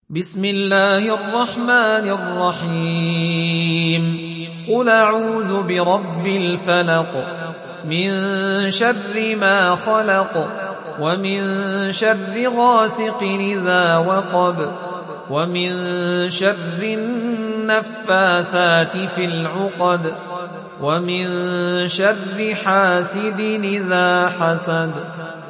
بسم الله الرحمن الرحيم قل أعوذ برب الفلق من شر ما خلق ومن شر غاسق إذا وقب ومن شر النفاثات في العقد ومن شر حاسد إذا حسد.